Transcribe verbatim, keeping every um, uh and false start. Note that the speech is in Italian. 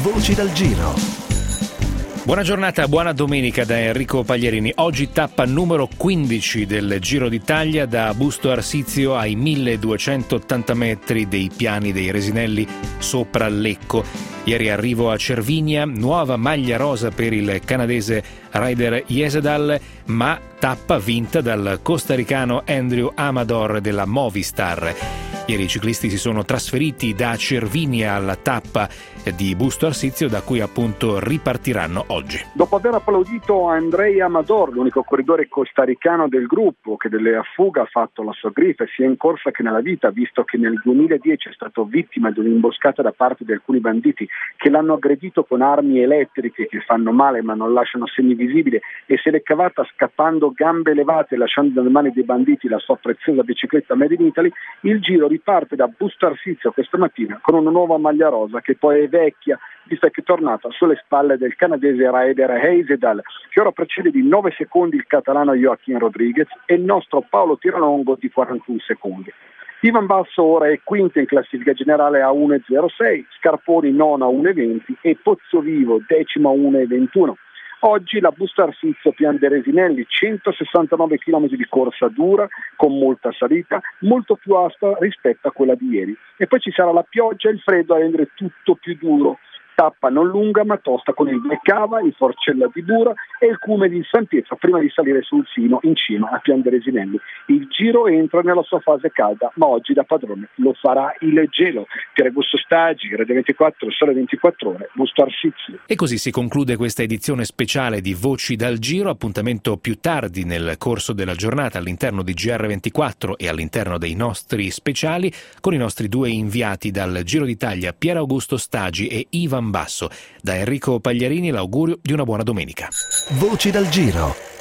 Voci dal Giro. Buona giornata, buona domenica da Enrico Pagliarini. Oggi tappa numero quindici del Giro d'Italia, da Busto Arsizio ai milleduecentottanta metri dei piani dei Resinelli sopra Lecco. Ieri arrivo a Cervinia, nuova maglia rosa per il canadese Ryder Hesjedal, ma tappa vinta dal costaricano Andrew Amador della Movistar. Ieri i ciclisti si sono trasferiti da Cervinia alla tappa di Busto Arsizio, da cui appunto ripartiranno oggi. Dopo aver applaudito Andrei Amador, l'unico corridore costaricano del gruppo che delle fuga ha fatto la sua griffa sia in corsa che nella vita, visto che nel duemiladieci è stato vittima di un'imboscata da parte di alcuni banditi che l'hanno aggredito con armi elettriche che fanno male ma non lasciano segni visibili, e se l'è cavata scappando gambe levate, lasciando nelle mani dei banditi la sua preziosa bicicletta Made in Italy. Il Giro riparte da Busto Arsizio questa mattina con una nuova maglia rosa che poi è vecchia, visto che è tornata sulle spalle del canadese Ryder Hesjedal, che ora precede di nove secondi il catalano Joaquim Rodriguez e il nostro Paolo Tiralongo di quarantuno secondi. Ivan Basso ora è quinto in classifica generale a uno virgola zero sei, Scarponi nono a uno virgola venti e Pozzovivo decimo a uno virgola ventuno. Oggi la Busto Arsizio Pian dei Resinelli, centosessantanove chilometri di corsa dura con molta salita, molto più aspra rispetto a quella di ieri. E poi ci sarà la pioggia e il freddo a rendere tutto più duro. Tappa non lunga ma tosta con il Beccava, il Forcella di Bura e il Cume di San Pietro prima di salire sul Sino in cima a Pian dei Resinelli. Il Giro entra nella sua fase calda, ma oggi da padrone lo farà il gelo. Per Augusto Stagi, Radio ventiquattro, Sole ventiquattro Ore, Busto Arsizio. E così si conclude questa edizione speciale di Voci dal Giro. Appuntamento più tardi nel corso della giornata all'interno di G R ventiquattro e all'interno dei nostri speciali con i nostri due inviati dal Giro d'Italia, Pier Augusto Stagi e Ivan Basso. Da Enrico Pagliarini l'augurio di una buona domenica. Voci dal Giro.